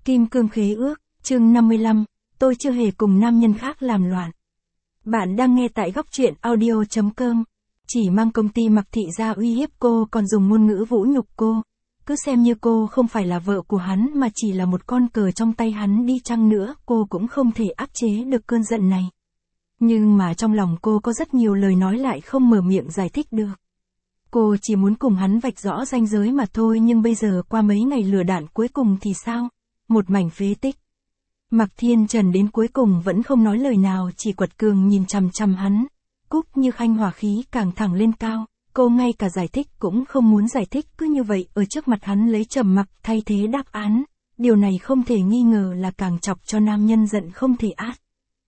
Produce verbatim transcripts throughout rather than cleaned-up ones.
Kim cương khế ước, chương năm mươi lăm, tôi chưa hề cùng nam nhân khác làm loạn. Bạn đang nghe tại góc truyện audio chấm com. Chỉ mang công ty Mạc Thị ra uy hiếp cô, còn dùng ngôn ngữ vũ nhục cô. Cứ xem như cô không phải là vợ của hắn mà chỉ là một con cờ trong tay hắn đi chăng nữa, cô cũng không thể áp chế được cơn giận này. Nhưng mà trong lòng cô có rất nhiều lời nói lại không mở miệng giải thích được. Cô chỉ muốn cùng hắn vạch rõ ranh giới mà thôi, nhưng bây giờ qua mấy ngày lửa đạn cuối cùng thì sao? Một mảnh phế tích. Mạc Thiên Trần đến cuối cùng vẫn không nói lời nào, chỉ quật cường nhìn chằm chằm hắn. Cúc Như Khanh hỏa khí càng thẳng lên cao, cô ngay cả giải thích cũng không muốn giải thích, cứ như vậy ở trước mặt hắn lấy trầm mặc thay thế đáp án. Điều này không thể nghi ngờ là càng chọc cho nam nhân giận không thể át.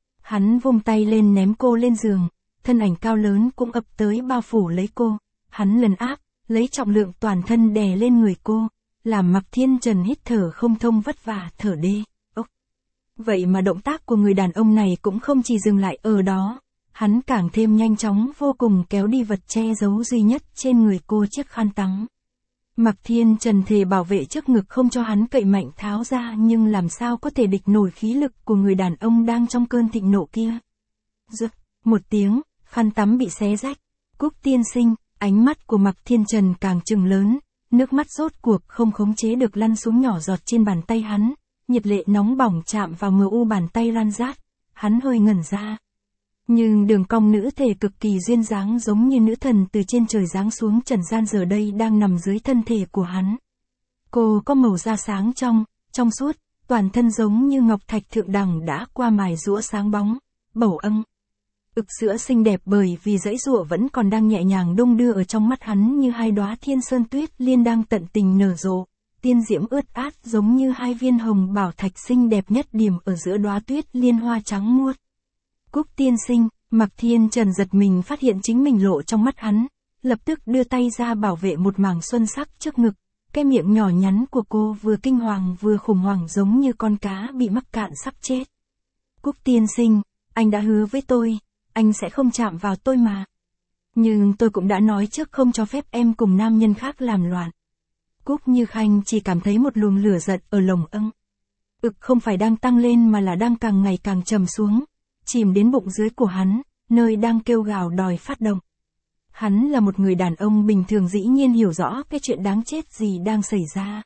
Hắn vung tay lên ném cô lên giường, thân ảnh cao lớn cũng ập tới bao phủ lấy cô. Hắn lần áp, lấy trọng lượng toàn thân đè lên người cô, làm Mạc Thiên Trần hít thở không thông, vất vả thở đê. Ốc! Vậy mà động tác của người đàn ông này cũng không chỉ dừng lại ở đó. Hắn càng thêm nhanh chóng vô cùng kéo đi vật che giấu duy nhất trên người cô, chiếc khăn tắm. Mạc Thiên Trần thề bảo vệ trước ngực không cho hắn cậy mạnh tháo ra, nhưng làm sao có thể địch nổi khí lực của người đàn ông đang trong cơn thịnh nộ kia. Rực, một tiếng, khăn tắm bị xé rách. Cúc tiên sinh, ánh mắt của Mạc Thiên Trần càng trừng lớn, nước mắt rốt cuộc không khống chế được lăn xuống nhỏ giọt trên bàn tay hắn, nhiệt lệ nóng bỏng chạm vào mờ u bàn tay ran rát, hắn hơi ngẩn ra. Nhưng đường cong nữ thể cực kỳ duyên dáng giống như nữ thần từ trên trời giáng xuống trần gian giờ đây đang nằm dưới thân thể của hắn. Cô có màu da sáng trong, trong suốt, toàn thân giống như ngọc thạch thượng đẳng đã qua mài giũa sáng bóng, bầu âng. Ực sữa xinh đẹp bởi vì dãy giụa vẫn còn đang nhẹ nhàng đung đưa ở trong mắt hắn như hai đóa thiên sơn tuyết liên đang tận tình nở rộ, tiên diễm ướt át giống như hai viên hồng bảo thạch xinh đẹp nhất điểm ở giữa đóa tuyết liên hoa trắng muốt. Cúc tiên sinh, Mạc Thiên Trần giật mình phát hiện chính mình lộ trong mắt hắn, lập tức đưa tay ra bảo vệ một mảng xuân sắc trước ngực, cái miệng nhỏ nhắn của cô vừa kinh hoàng vừa khủng hoảng giống như con cá bị mắc cạn sắp chết. Cúc tiên sinh, anh đã hứa với tôi, anh sẽ không chạm vào tôi mà. Nhưng tôi cũng đã nói trước không cho phép em cùng nam nhân khác làm loạn. Cúc Như Khanh chỉ cảm thấy một luồng lửa giận ở lồng âng. Ực không phải đang tăng lên mà là đang càng ngày càng trầm xuống, chìm đến bụng dưới của hắn, nơi đang kêu gào đòi phát động. Hắn là một người đàn ông bình thường dĩ nhiên hiểu rõ cái chuyện đáng chết gì đang xảy ra.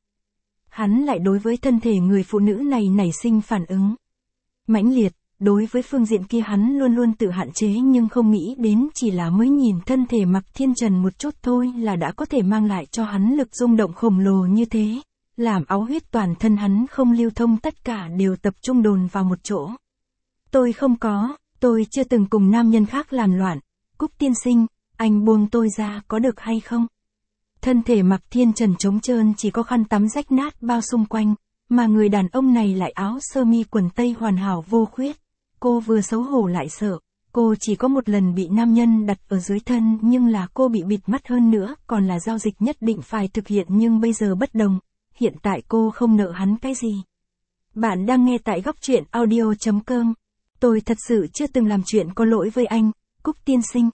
Hắn lại đối với thân thể người phụ nữ này nảy sinh phản ứng mãnh liệt. Đối với phương diện kia hắn luôn luôn tự hạn chế, nhưng không nghĩ đến chỉ là mới nhìn thân thể Mạc Thiên Trần một chút thôi là đã có thể mang lại cho hắn lực rung động khổng lồ như thế, làm áo huyết toàn thân hắn không lưu thông, tất cả đều tập trung đồn vào một chỗ. Tôi không có, tôi chưa từng cùng nam nhân khác làm loạn. Cúc tiên sinh, anh buông tôi ra có được hay không? Thân thể Mạc Thiên Trần trống trơn, chỉ có khăn tắm rách nát bao xung quanh, mà người đàn ông này lại áo sơ mi quần tây hoàn hảo vô khuyết. Cô vừa xấu hổ lại sợ, cô chỉ có một lần bị nam nhân đặt ở dưới thân, nhưng là cô bị bịt mắt, hơn nữa còn là giao dịch nhất định phải thực hiện, nhưng bây giờ bất đồng, hiện tại cô không nợ hắn cái gì. Bạn đang nghe tại góc truyện audio chấm com. Tôi thật sự chưa từng làm chuyện có lỗi với anh, Cúc tiên sinh.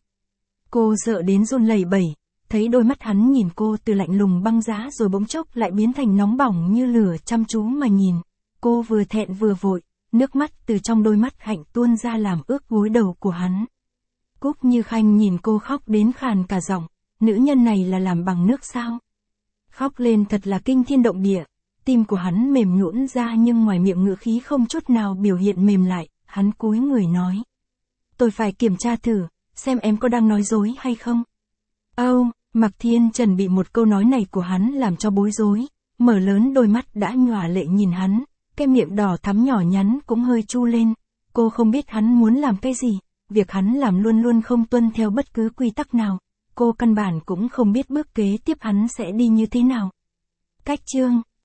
Cô sợ đến run lẩy bẩy, thấy đôi mắt hắn nhìn cô từ lạnh lùng băng giá rồi bỗng chốc lại biến thành nóng bỏng như lửa, chăm chú mà nhìn. Cô vừa thẹn vừa vội, nước mắt từ trong đôi mắt hạnh tuôn ra làm ướt gối đầu của hắn. Cúc Như Khanh nhìn cô khóc đến khàn cả giọng, nữ nhân này là làm bằng nước sao? Khóc lên thật là kinh thiên động địa, tim của hắn mềm nhũn ra, nhưng ngoài miệng ngữ khí không chút nào biểu hiện mềm lại, hắn cúi người nói. Tôi phải kiểm tra thử, xem em có đang nói dối hay không? Âu, oh, Mạc Thiên Trần bị một câu nói này của hắn làm cho bối rối, mở lớn đôi mắt đã nhòa lệ nhìn hắn. Cái miệng đỏ thắm nhỏ nhắn cũng hơi chu lên, cô không biết hắn muốn làm cái gì, việc hắn làm luôn luôn không tuân theo bất cứ quy tắc nào, cô căn bản cũng không biết bước kế tiếp hắn sẽ đi như thế nào. Cách chương